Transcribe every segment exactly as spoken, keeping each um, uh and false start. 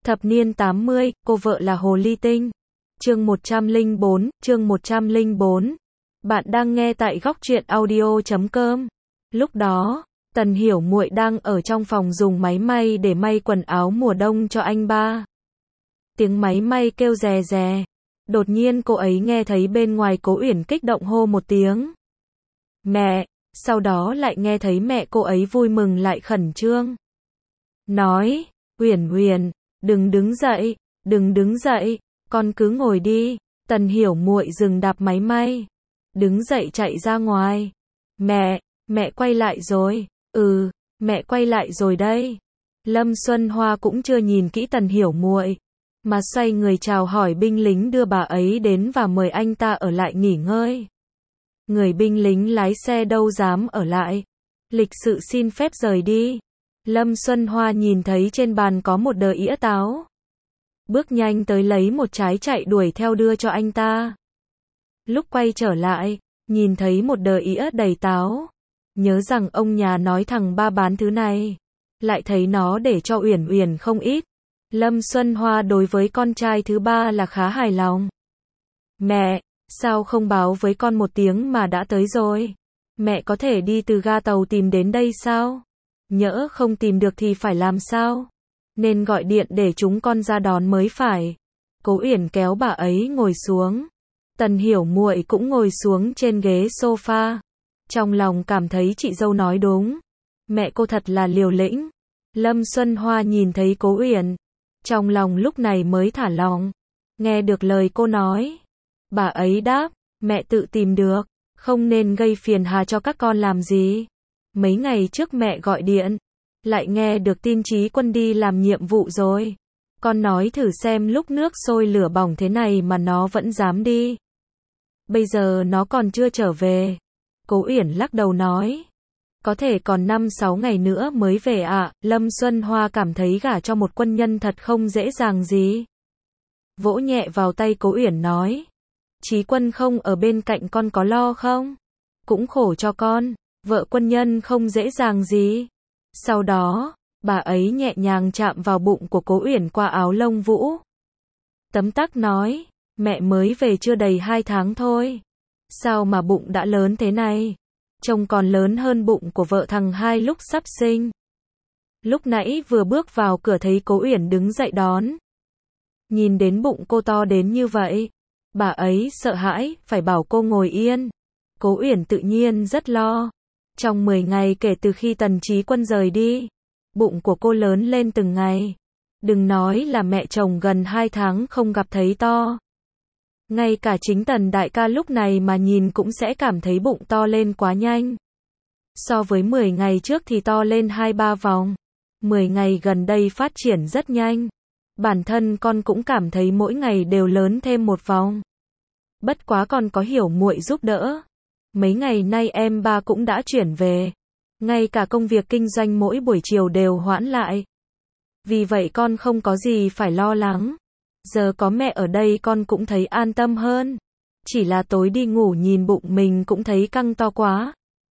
Thập niên tám mươi, cô vợ là Hồ Ly Tinh. Chương một trăm lẻ bốn, chương một trăm lẻ bốn. Bạn đang nghe tại góc truyện audio chấm com. Lúc đó, Tần Hiểu Muội đang ở trong phòng dùng máy may để may quần áo mùa đông cho anh ba. Tiếng máy may kêu rè rè. Đột nhiên cô ấy nghe thấy bên ngoài Cố Uyển kích động hô một tiếng. Mẹ, sau đó lại nghe thấy mẹ cô ấy vui mừng lại khẩn trương. Nói, Uyển Uyển, đừng đứng dậy, đừng đứng dậy, con cứ ngồi đi. Tần Hiểu Muội dừng đạp máy may. Đứng dậy chạy ra ngoài. Mẹ, mẹ quay lại rồi. Ừ, mẹ quay lại rồi đây. Lâm Xuân Hoa cũng chưa nhìn kỹ Tần Hiểu Muội, mà xoay người chào hỏi binh lính đưa bà ấy đến và mời anh ta ở lại nghỉ ngơi. Người binh lính lái xe đâu dám ở lại. Lịch sự xin phép rời đi. Lâm Xuân Hoa nhìn thấy trên bàn có một đờ ĩa táo. Bước nhanh tới lấy một trái chạy đuổi theo đưa cho anh ta. Lúc quay trở lại, nhìn thấy một đờ ĩa đầy táo. Nhớ rằng ông nhà nói thằng ba bán thứ này. Lại thấy nó để cho Uyển Uyển không ít. Lâm Xuân Hoa đối với con trai thứ ba là khá hài lòng. Mẹ, sao không báo với con một tiếng mà đã tới rồi? Mẹ có thể đi từ ga tàu tìm đến đây sao? Nhỡ không tìm được thì phải làm sao? Nên gọi điện để chúng con ra đón mới phải. Cố Uyển kéo bà ấy ngồi xuống. Tần Hiểu Muội cũng ngồi xuống trên ghế sofa. Trong lòng cảm thấy chị dâu nói đúng. Mẹ cô thật là liều lĩnh. Lâm Xuân Hoa nhìn thấy Cố Uyển, trong lòng lúc này mới thả lỏng. Nghe được lời cô nói, bà ấy đáp, mẹ tự tìm được, không nên gây phiền hà cho các con làm gì. Mấy ngày trước mẹ gọi điện, lại nghe được tin Chí Quân đi làm nhiệm vụ rồi. Con nói thử xem lúc nước sôi lửa bỏng thế này mà nó vẫn dám đi. Bây giờ nó còn chưa trở về. Cố Uyển lắc đầu nói, có thể còn năm sáu ngày nữa mới về ạ. À. Lâm Xuân Hoa cảm thấy gả cho một quân nhân thật không dễ dàng gì. Vỗ nhẹ vào tay Cố Uyển nói, Chí Quân không ở bên cạnh con có lo không? Cũng khổ cho con, vợ quân nhân không dễ dàng gì. Sau đó, bà ấy nhẹ nhàng chạm vào bụng của Cố Uyển qua áo lông vũ. Tấm tắc nói, mẹ mới về chưa đầy hai tháng thôi. Sao mà bụng đã lớn thế này? Trông còn lớn hơn bụng của vợ thằng hai lúc sắp sinh. Lúc nãy vừa bước vào cửa thấy Cố Uyển đứng dậy đón. Nhìn đến bụng cô to đến như vậy, bà ấy sợ hãi, phải bảo cô ngồi yên. Cố Uyển tự nhiên rất lo. Trong mười ngày kể từ khi Tần Chí Quân rời đi, bụng của cô lớn lên từng ngày. Đừng nói là mẹ chồng gần hai tháng không gặp thấy to. Ngay cả chính Tần đại ca lúc này mà nhìn cũng sẽ cảm thấy bụng to lên quá nhanh. So với mười ngày trước thì to lên hai ba vòng. mười ngày gần đây phát triển rất nhanh. Bản thân con cũng cảm thấy mỗi ngày đều lớn thêm một vòng. Bất quá con có Hiểu Muội giúp đỡ. Mấy ngày nay em ba cũng đã chuyển về. Ngay cả công việc kinh doanh mỗi buổi chiều đều hoãn lại. Vì vậy con không có gì phải lo lắng. Giờ có mẹ ở đây con cũng thấy an tâm hơn. Chỉ là tối đi ngủ nhìn bụng mình cũng thấy căng to quá.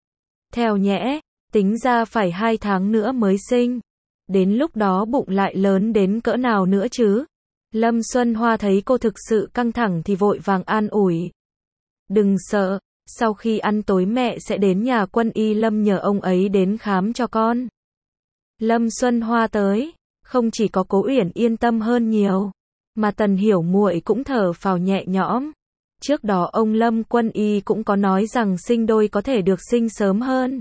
Theo nhẽ, tính ra phải hai tháng nữa mới sinh. Đến lúc đó bụng lại lớn đến cỡ nào nữa chứ? Lâm Xuân Hoa thấy cô thực sự căng thẳng thì vội vàng an ủi. Đừng sợ, sau khi ăn tối mẹ sẽ đến nhà Quân y Lâm nhờ ông ấy đến khám cho con. Lâm Xuân Hoa tới, không chỉ có Cố Uyển yên tâm hơn nhiều, mà Tần Hiểu Muội cũng thở phào nhẹ nhõm. Trước đó ông Lâm Quân y cũng có nói rằng sinh đôi có thể được sinh sớm hơn.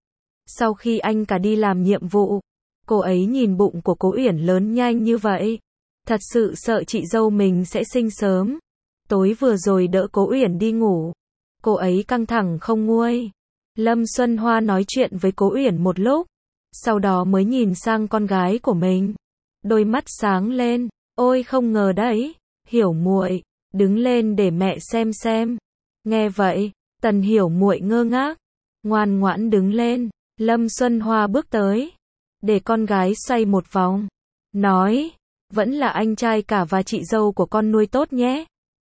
Sau khi anh cả đi làm nhiệm vụ, cô ấy nhìn bụng của Cố Uyển lớn nhanh như vậy, thật sự sợ chị dâu mình sẽ sinh sớm. Tối vừa rồi đỡ Cố Uyển đi ngủ, cô ấy căng thẳng không nguôi. Lâm Xuân Hoa nói chuyện với Cố Uyển một lúc, sau đó mới nhìn sang con gái của mình. Đôi mắt sáng lên, ôi không ngờ đấy, Hiểu Muội, đứng lên để mẹ xem xem. Nghe vậy, Tần Hiểu Muội ngơ ngác, ngoan ngoãn đứng lên. Lâm Xuân Hoa bước tới, để con gái xoay một vòng, nói, vẫn là anh trai cả và chị dâu của con nuôi tốt nhé.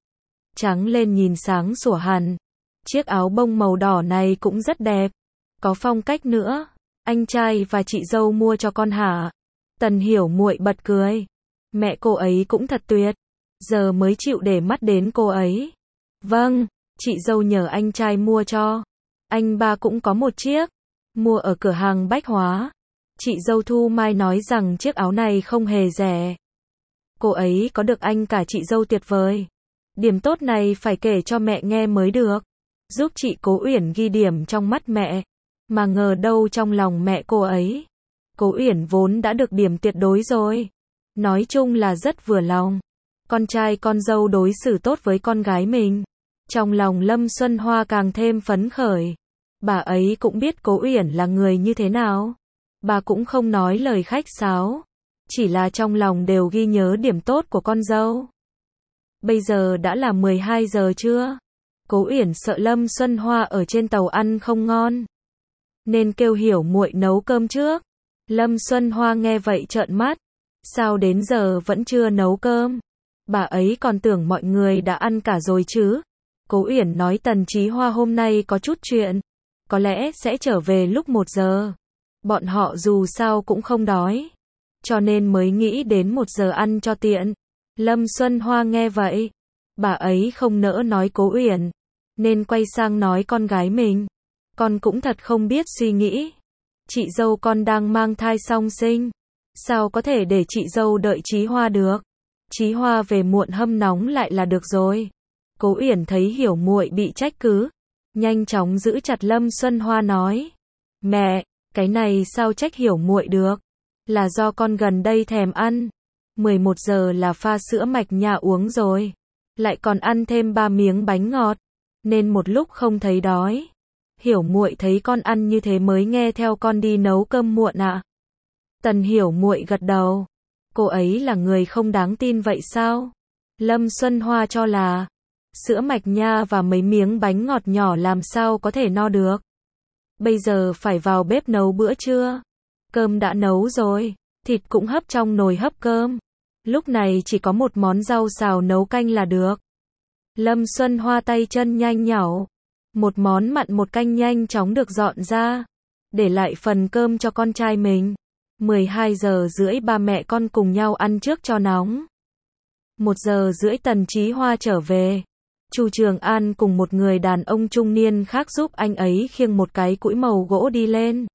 Trắng lên nhìn sáng sủa hẳn. Chiếc áo bông màu đỏ này cũng rất đẹp, có phong cách nữa. Anh trai và chị dâu mua cho con hả? Tần Hiểu Muội bật cười. Mẹ cô ấy cũng thật tuyệt. Giờ mới chịu để mắt đến cô ấy. Vâng, chị dâu nhờ anh trai mua cho. Anh ba cũng có một chiếc. Mua ở cửa hàng bách hóa. Chị dâu Thu Mai nói rằng chiếc áo này không hề rẻ. Cô ấy có được anh cả chị dâu tuyệt vời. Điểm tốt này phải kể cho mẹ nghe mới được. Giúp chị Cố Uyển ghi điểm trong mắt mẹ. Mà ngờ đâu trong lòng mẹ cô ấy. Cố Uyển vốn đã được điểm tuyệt đối rồi. Nói chung là rất vừa lòng. Con trai con dâu đối xử tốt với con gái mình. Trong lòng Lâm Xuân Hoa càng thêm phấn khởi. Bà ấy cũng biết Cố Uyển là người như thế nào. Bà cũng không nói lời khách sáo. Chỉ là trong lòng đều ghi nhớ điểm tốt của con dâu. Bây giờ đã là mười hai giờ trưa. Cố Uyển sợ Lâm Xuân Hoa ở trên tàu ăn không ngon. Nên kêu Hiểu muội nấu cơm trước. Lâm Xuân Hoa nghe vậy trợn mắt. Sao đến giờ vẫn chưa nấu cơm? Bà ấy còn tưởng mọi người đã ăn cả rồi chứ. Cố Uyển nói Tần Chí Hoa hôm nay có chút chuyện. Có lẽ sẽ trở về lúc một giờ. Bọn họ dù sao cũng không đói. Cho nên mới nghĩ đến một giờ ăn cho tiện. Lâm Xuân Hoa nghe vậy. Bà ấy không nỡ nói Cố Uyển. Nên quay sang nói con gái mình. Con cũng thật không biết suy nghĩ. Chị dâu con đang mang thai song sinh. Sao có thể để chị dâu đợi Chí Hoa được? Chí Hoa về muộn hâm nóng lại là được rồi. Cố Uyển thấy Hiểu muội bị trách cứ. Nhanh chóng giữ chặt Lâm Xuân Hoa nói. Mẹ, cái này sao trách Hiểu muội được? Là do con gần đây thèm ăn. mười một giờ là pha sữa mạch nha uống rồi. Lại còn ăn thêm ba miếng bánh ngọt. Nên một lúc không thấy đói. Hiểu muội thấy con ăn như thế mới nghe theo con đi nấu cơm muộn ạ. À? Tần Hiểu muội gật đầu. Cô ấy là người không đáng tin vậy sao? Lâm Xuân Hoa cho là sữa mạch nha và mấy miếng bánh ngọt nhỏ làm sao có thể no được. Bây giờ phải vào bếp nấu bữa trưa. Cơm đã nấu rồi, thịt cũng hấp trong nồi hấp cơm. Lúc này chỉ có một món rau xào nấu canh là được. Lâm Xuân Hoa tay chân nhanh nhảu. Một món mặn một canh nhanh chóng được dọn ra. Để lại phần cơm cho con trai mình. mười hai giờ rưỡi ba mẹ con cùng nhau ăn trước cho nóng. một giờ rưỡi Tần Chí Hoa trở về. Chu Trường An cùng một người đàn ông trung niên khác giúp anh ấy khiêng một cái cũi màu gỗ đi lên.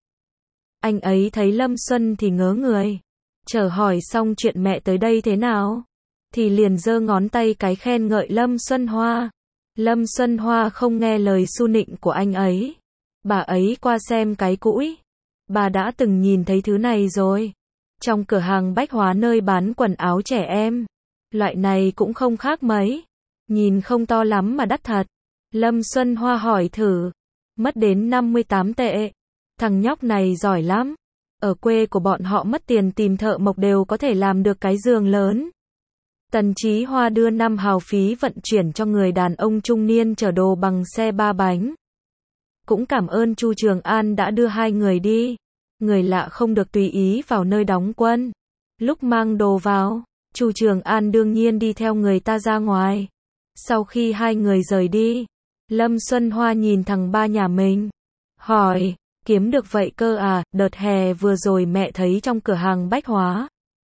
Anh ấy thấy Lâm Xuân thì ngớ người. Chờ hỏi xong chuyện mẹ tới đây thế nào. Thì liền giơ ngón tay cái khen ngợi Lâm Xuân Hoa. Lâm Xuân Hoa không nghe lời su nịnh của anh ấy. Bà ấy qua xem cái cũi. Bà đã từng nhìn thấy thứ này rồi. Trong cửa hàng bách hóa nơi bán quần áo trẻ em. Loại này cũng không khác mấy. Nhìn không to lắm mà đắt thật. Lâm Xuân Hoa hỏi thử. Mất đến năm mươi tám tệ. Thằng nhóc này giỏi lắm. Ở quê của bọn họ mất tiền tìm thợ mộc đều có thể làm được cái giường lớn. Tần Chí Hoa đưa năm hào phí vận chuyển cho người đàn ông trung niên chở đồ bằng xe ba bánh. Cũng cảm ơn Chu Trường An đã đưa hai người đi. Người lạ không được tùy ý vào nơi đóng quân. Lúc mang đồ vào, Chu Trường An đương nhiên đi theo người ta ra ngoài. Sau khi hai người rời đi, Lâm Xuân Hoa nhìn thằng ba nhà mình. Hỏi, kiếm được vậy cơ à, đợt hè vừa rồi mẹ thấy trong cửa hàng bách hóa.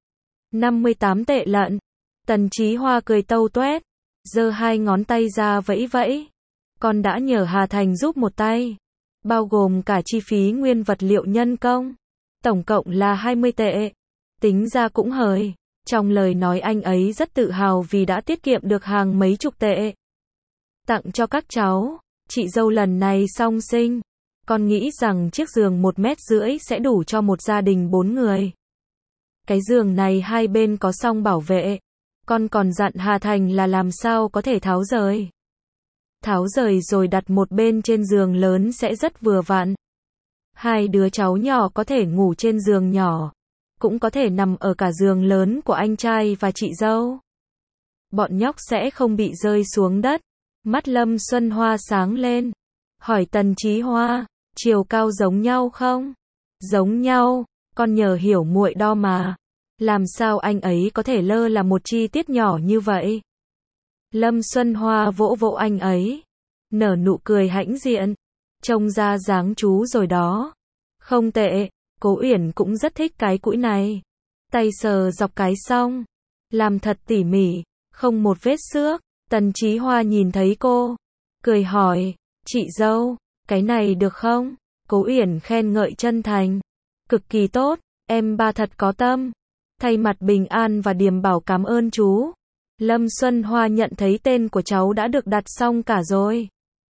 năm mươi tám tệ lận. Tần Chí Hoa cười tâu tuét, giơ hai ngón tay ra vẫy vẫy. Con đã nhờ Hà Thành giúp một tay. Bao gồm cả chi phí nguyên vật liệu nhân công. Tổng cộng là hai mươi tệ. Tính ra cũng hời. Trong lời nói anh ấy rất tự hào vì đã tiết kiệm được hàng mấy chục tệ. Tặng cho các cháu. Chị dâu lần này song sinh. Con nghĩ rằng chiếc giường một mét rưỡi sẽ đủ cho một gia đình bốn người. Cái giường này hai bên có song bảo vệ. Con còn dặn Hà Thành là làm sao có thể tháo rời. Tháo rời rồi đặt một bên trên giường lớn sẽ rất vừa vặn. Hai đứa cháu nhỏ có thể ngủ trên giường nhỏ. Cũng có thể nằm ở cả giường lớn của anh trai và chị dâu. Bọn nhóc sẽ không bị rơi xuống đất. Mắt Lâm Xuân Hoa sáng lên. Hỏi Tần Chí Hoa, chiều cao giống nhau không? Giống nhau, con nhờ Hiểu muội đo mà. Làm sao anh ấy có thể lơ là một chi tiết nhỏ như vậy? Lâm Xuân Hoa vỗ vỗ anh ấy. Nở nụ cười hãnh diện. Trông ra dáng chú rồi đó. Không tệ, Cố Uyển cũng rất thích cái cũi này. Tay sờ dọc cái xong. làm thật tỉ mỉ, không một vết xước. Tần Chí Hoa nhìn thấy cô, cười hỏi, chị dâu, cái này được không? Cố Uyển khen ngợi chân thành, cực kỳ tốt, em ba thật có tâm. Thay mặt Bình An và Điềm Bảo cảm ơn chú. Lâm Xuân Hoa nhận thấy tên của cháu đã được đặt xong cả rồi.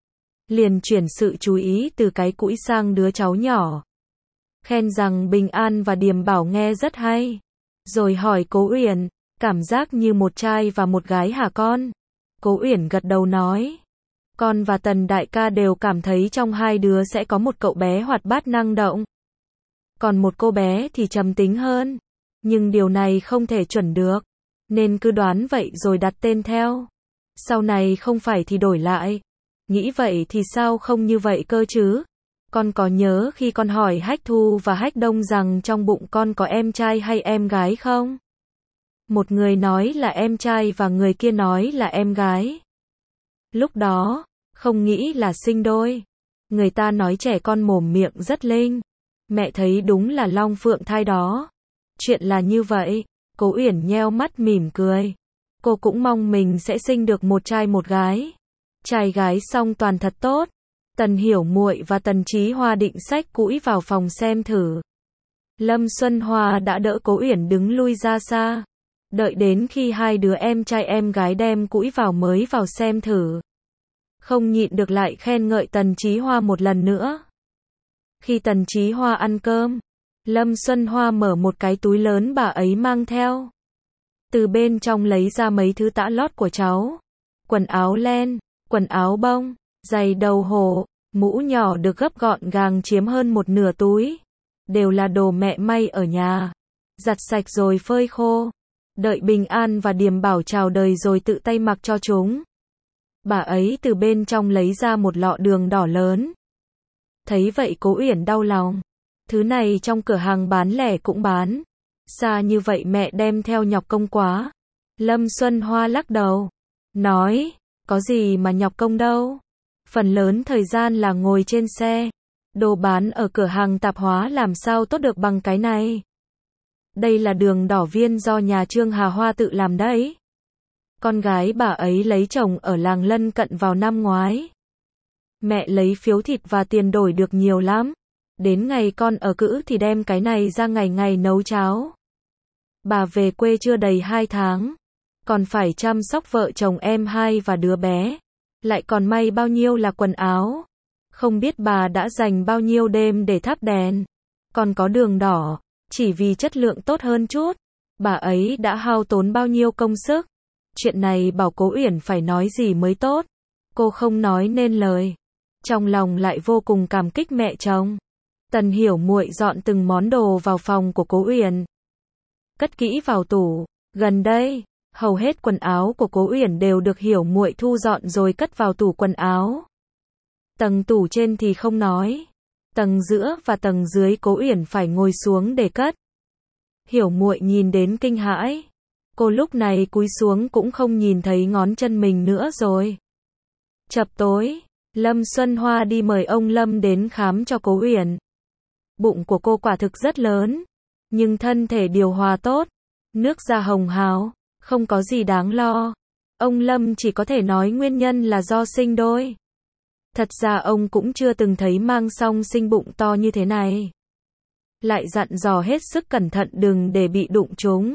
Liền chuyển sự chú ý từ cái cũi sang đứa cháu nhỏ. Khen rằng Bình An và Điềm Bảo nghe rất hay. Rồi hỏi Cố Uyển, cảm giác như một trai và một gái hả con? Cố Uyển gật đầu nói. Con và Tần đại ca đều cảm thấy trong hai đứa sẽ có một cậu bé hoạt bát năng động. Còn một cô bé thì trầm tính hơn. Nhưng điều này không thể chuẩn được. Nên cứ đoán vậy rồi đặt tên theo. Sau này không phải thì đổi lại. Nghĩ vậy thì sao không như vậy cơ chứ? Con có nhớ khi con hỏi Hách Thu và Hách Đông rằng trong bụng con có em trai hay em gái không? Một người nói là em trai và người kia nói là em gái. Lúc đó, không nghĩ là sinh đôi. Người ta nói trẻ con mồm miệng rất linh. Mẹ thấy đúng là long phượng thai đó. Chuyện là như vậy. Cố Uyển nheo mắt mỉm cười. Cô cũng mong mình sẽ sinh được một trai một gái. Trai gái song toàn thật tốt. Tần Hiểu Muội và Tần Chí Hoa định xách cũi vào phòng xem thử. Lâm Xuân Hoa đã đỡ Cố Uyển đứng lui ra xa. Đợi đến khi hai đứa em trai em gái đem cũi vào mới vào xem thử. Không nhịn được lại khen ngợi Tần Chí Hoa một lần nữa. Khi Tần Chí Hoa ăn cơm, Lâm Xuân Hoa mở một cái túi lớn bà ấy mang theo. Từ bên trong lấy ra mấy thứ tã lót của cháu. Quần áo len, quần áo bông, giày đầu hổ, mũ nhỏ được gấp gọn gàng chiếm hơn một nửa túi. Đều là đồ mẹ may ở nhà. Giặt sạch rồi phơi khô. Đợi Bình An và Điềm Bảo chào đời rồi tự tay mặc cho chúng. Bà ấy từ bên trong lấy ra một lọ đường đỏ lớn. Thấy vậy Cố Uyển đau lòng. Thứ này trong cửa hàng bán lẻ cũng bán. Xa như vậy mẹ đem theo nhọc công quá. Lâm Xuân Hoa lắc đầu. Nói, có gì mà nhọc công đâu. Phần lớn thời gian là ngồi trên xe. Đồ bán ở cửa hàng tạp hóa làm sao tốt được bằng cái này. Đây là đường đỏ viên do nhà Trương Hà Hoa tự làm đấy. Con gái bà ấy lấy chồng ở làng lân cận vào năm ngoái. Mẹ lấy phiếu thịt và tiền đổi được nhiều lắm. Đến ngày con ở cữ thì đem cái này ra ngày ngày nấu cháo. Bà về quê chưa đầy hai tháng. Còn phải chăm sóc vợ chồng em hai và đứa bé. Lại còn may bao nhiêu là quần áo. Không biết bà đã dành bao nhiêu đêm để thắp đèn. Còn có đường đỏ. Chỉ vì chất lượng tốt hơn chút. Bà ấy đã hao tốn bao nhiêu công sức. Chuyện này bảo Cố Uyển phải nói gì mới tốt. Cô không nói nên lời. Trong lòng lại vô cùng cảm kích mẹ chồng. Tần Hiểu Muội dọn từng món đồ vào phòng của Cố Uyển. Cất kỹ vào tủ. Gần đây, hầu hết quần áo của Cố Uyển đều được Hiểu Muội thu dọn rồi cất vào tủ quần áo. Tầng tủ trên thì không nói. Tầng giữa và tầng dưới Cố Uyển phải ngồi xuống để cất. Hiểu Muội nhìn đến kinh hãi. Cô lúc này cúi xuống cũng không nhìn thấy ngón chân mình nữa rồi. Chập tối, Lâm Xuân Hoa đi mời ông Lâm đến khám cho Cố Uyển. Bụng của cô quả thực rất lớn, nhưng thân thể điều hòa tốt, nước da hồng hào, không có gì đáng lo. Ông Lâm chỉ có thể nói nguyên nhân là do sinh đôi. Thật ra ông cũng chưa từng thấy mang song sinh bụng to như thế này. Lại dặn dò hết sức cẩn thận đừng để bị đụng chúng.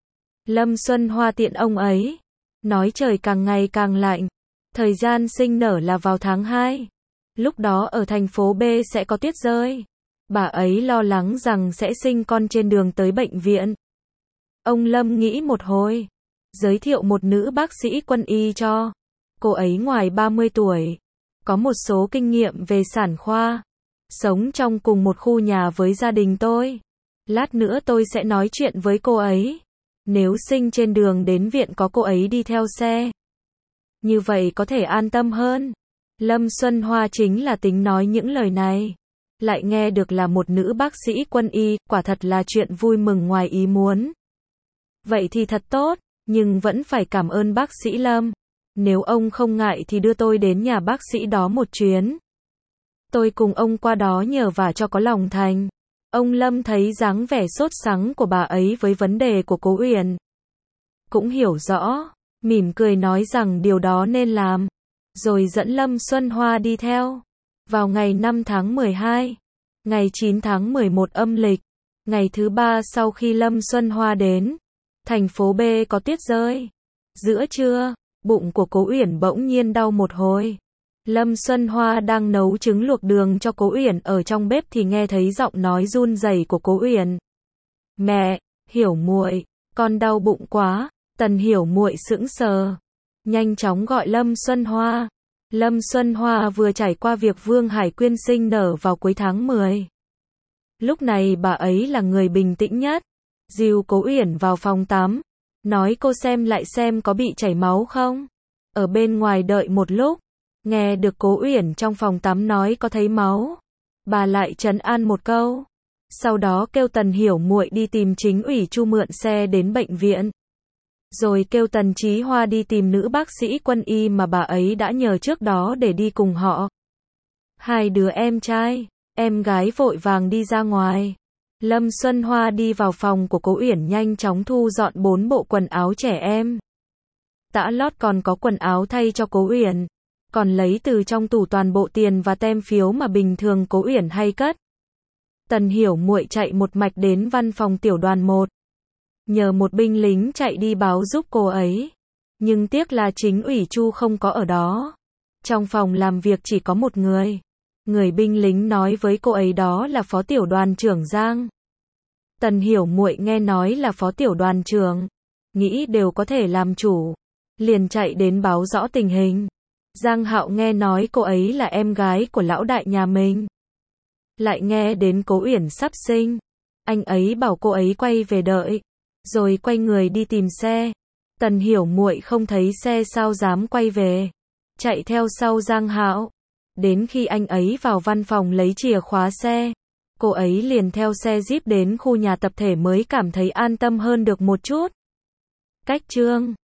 Lâm Xuân Hoa tiện ông ấy. Nói trời càng ngày càng lạnh. Thời gian sinh nở là vào tháng hai. Lúc đó ở thành phố B sẽ có tuyết rơi. Bà ấy lo lắng rằng sẽ sinh con trên đường tới bệnh viện. Ông Lâm nghĩ một hồi. Giới thiệu một nữ bác sĩ quân y cho. Cô ấy ngoài ba mươi tuổi. Có một số kinh nghiệm về sản khoa. Sống trong cùng một khu nhà với gia đình tôi. Lát nữa tôi sẽ nói chuyện với cô ấy. Nếu sinh trên đường đến viện có cô ấy đi theo xe. Như vậy có thể an tâm hơn. Lâm Xuân Hoa chính là tính nói những lời này. Lại nghe được là một nữ bác sĩ quân y, quả thật là chuyện vui mừng ngoài ý muốn. Vậy thì thật tốt, nhưng vẫn phải cảm ơn bác sĩ Lâm. Nếu ông không ngại thì đưa tôi đến nhà bác sĩ đó một chuyến. Tôi cùng ông qua đó nhờ vả cho có lòng thành. Ông Lâm thấy dáng vẻ sốt sắng của bà ấy với vấn đề của Cố Uyển. cũng hiểu rõ, mỉm cười nói rằng điều đó nên làm, rồi dẫn Lâm Xuân Hoa đi theo. Vào ngày năm tháng mười hai, ngày chín tháng mười một âm lịch, ngày thứ ba sau khi Lâm Xuân Hoa đến, thành phố B có tuyết rơi. Giữa trưa, bụng của Cố Uyển bỗng nhiên đau một hồi. Lâm Xuân Hoa đang nấu trứng luộc đường cho Cố Uyển ở trong bếp thì nghe thấy giọng nói run rẩy của Cố Uyển. "Mẹ, Hiểu muội, con đau bụng quá." Tần Hiểu muội sững sờ, nhanh chóng gọi Lâm Xuân Hoa. Lâm Xuân Hoa vừa trải qua việc Vương Hải Quyên sinh nở vào cuối tháng mười. Lúc này bà ấy là người bình tĩnh nhất, dìu Cố Uyển vào phòng tắm, nói cô xem lại xem có bị chảy máu không. Ở bên ngoài đợi một lúc, nghe được Cố Uyển trong phòng tắm nói có thấy máu, bà lại trấn an một câu. Sau đó kêu Tần Hiểu muội đi tìm Chính ủy Chu mượn xe đến bệnh viện. Rồi kêu Tần Chí Hoa đi tìm nữ bác sĩ quân y mà bà ấy đã nhờ trước đó để đi cùng họ. Hai đứa em trai, em gái vội vàng đi ra ngoài. Lâm Xuân Hoa đi vào phòng của Cố Uyển nhanh chóng thu dọn bốn bộ quần áo trẻ em. Tã lót còn có quần áo thay cho Cố Uyển, còn lấy từ trong tủ toàn bộ tiền và tem phiếu mà bình thường Cố Uyển hay cất. Tần Hiểu muội chạy một mạch đến văn phòng tiểu đoàn một. Nhờ một binh lính chạy đi báo giúp cô ấy. Nhưng tiếc là Chính ủy Chu không có ở đó. Trong phòng làm việc chỉ có một người. Người binh lính nói với cô ấy đó là Phó tiểu đoàn trưởng Giang. Tần Hiểu muội nghe nói là Phó tiểu đoàn trưởng, nghĩ đều có thể làm chủ, liền chạy đến báo rõ tình hình. Giang Hạo nghe nói cô ấy là em gái của lão đại nhà mình. Lại nghe đến Cố Uyển sắp sinh, anh ấy bảo cô ấy quay về đợi, rồi quay người đi tìm xe. Tần Hiểu muội không thấy xe sao dám quay về, chạy theo sau Giang Hạo. Đến khi anh ấy vào văn phòng lấy chìa khóa xe, cô ấy liền theo xe Jeep đến khu nhà tập thể mới cảm thấy an tâm hơn được một chút. Cách chương